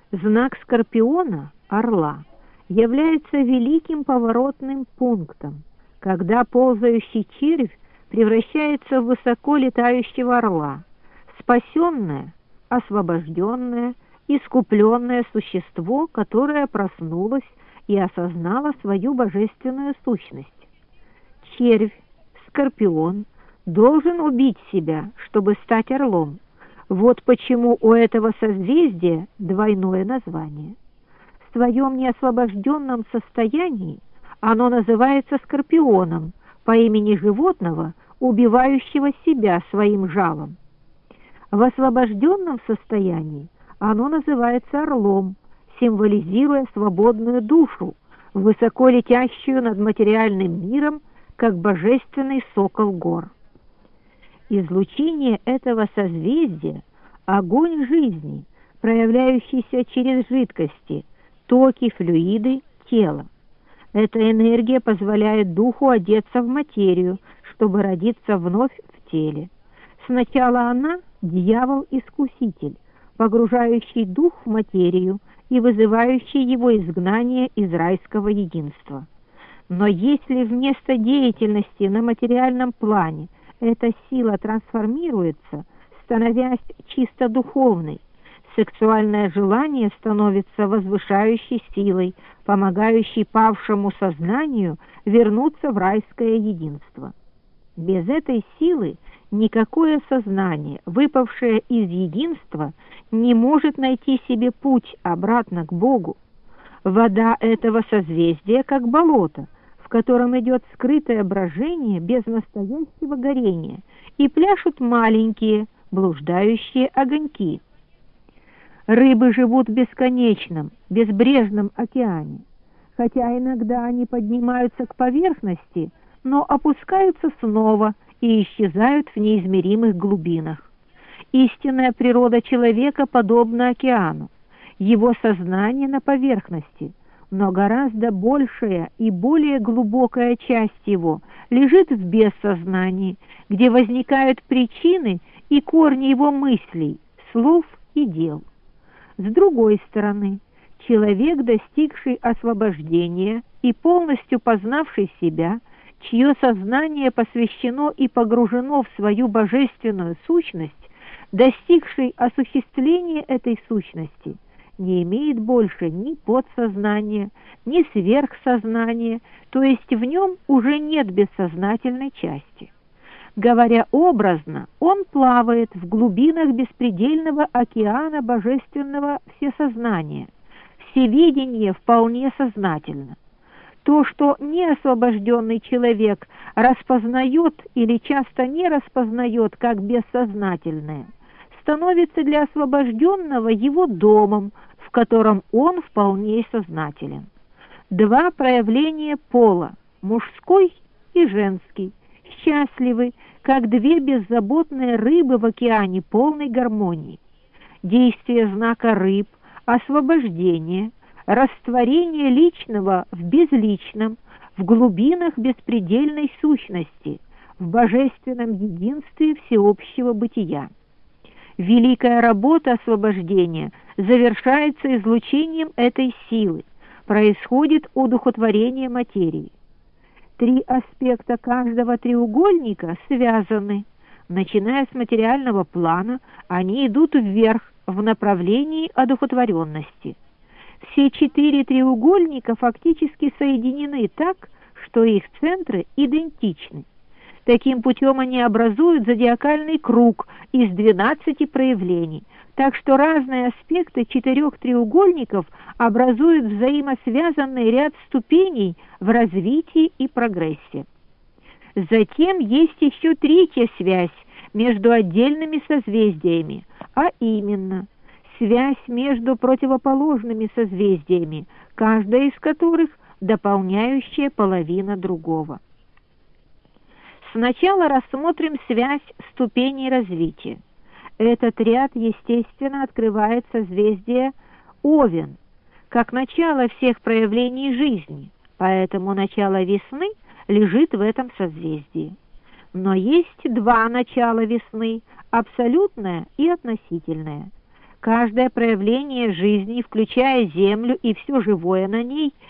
Знак Скорпиона, орла, является великим поворотным пунктом, когда ползающий червь превращается в высоко летающего орла, спасенное, освобожденное, искупленное существо, которое проснулось и осознало свою божественную сущность. Червь, скорпион, должен убить себя, чтобы стать орлом. Вот почему у этого созвездия двойное название. В своем неосвобожденном состоянии оно называется скорпионом по имени животного, убивающего себя своим жалом. В освобожденном состоянии оно называется орлом, символизируя свободную душу, высоко летящую над материальным миром, как божественный сокол гор. Излучение этого созвездия – огонь жизни, проявляющийся через жидкости, токи, флюиды, тело. Эта энергия позволяет духу одеться в материю, чтобы родиться вновь в теле. Сначала она – дьявол-искуситель, погружающий дух в материю и вызывающий его изгнание из райского единства. Но если вместо деятельности на материальном плане эта сила трансформируется, становясь чисто духовной, сексуальное желание становится возвышающей силой, помогающей павшему сознанию вернуться в райское единство. Без этой силы никакое сознание, выпавшее из единства, не может найти себе путь обратно к Богу. Вода этого созвездия как болото, в котором идет скрытое брожение без настоящего горения, и пляшут маленькие, блуждающие огоньки. Рыбы живут в бесконечном, безбрежном океане. Хотя иногда они поднимаются к поверхности, но опускаются снова и исчезают в неизмеримых глубинах. Истинная природа человека подобна океану. Его сознание на поверхности, но гораздо большая и более глубокая часть его лежит в бессознании, где возникают причины и корни его мыслей, слов и дел. С другой стороны, человек, достигший освобождения и полностью познавший себя, чье сознание посвящено и погружено в свою божественную сущность, достигший осуществления этой сущности, не имеет больше ни подсознания, ни сверхсознания, то есть в нем уже нет бессознательной части. Говоря образно, он плавает в глубинах беспредельного океана божественного всесознания. Всевидение вполне сознательно. То, что неосвобожденный человек распознает или часто не распознает как бессознательное, становится для освобожденного его домом, в котором он вполне сознателен. Два проявления пола, мужской и женский, счастливы, как две беззаботные рыбы в океане полной гармонии. Действие знака рыб, освобождение, растворение личного в безличном, в глубинах беспредельной сущности, в божественном единстве всеобщего бытия. Великая работа освобождения завершается излучением этой силы, происходит одухотворение материи. Три аспекта каждого треугольника связаны. Начиная с материального плана, они идут вверх в направлении одухотворенности. Все четыре треугольника фактически соединены так, что их центры идентичны. Таким путем они образуют зодиакальный круг из 12 проявлений, так что разные аспекты четырех треугольников образуют взаимосвязанный ряд ступеней в развитии и прогрессе. Затем есть еще третья связь между отдельными созвездиями, а именно связь между противоположными созвездиями, каждая из которых дополняющая половина другого. Сначала рассмотрим связь ступеней развития. Этот ряд, естественно, открывает созвездие Овен, как начало всех проявлений жизни, поэтому начало весны лежит в этом созвездии. Но есть два начала весны – абсолютное и относительное. Каждое проявление жизни, включая Землю и все живое на ней,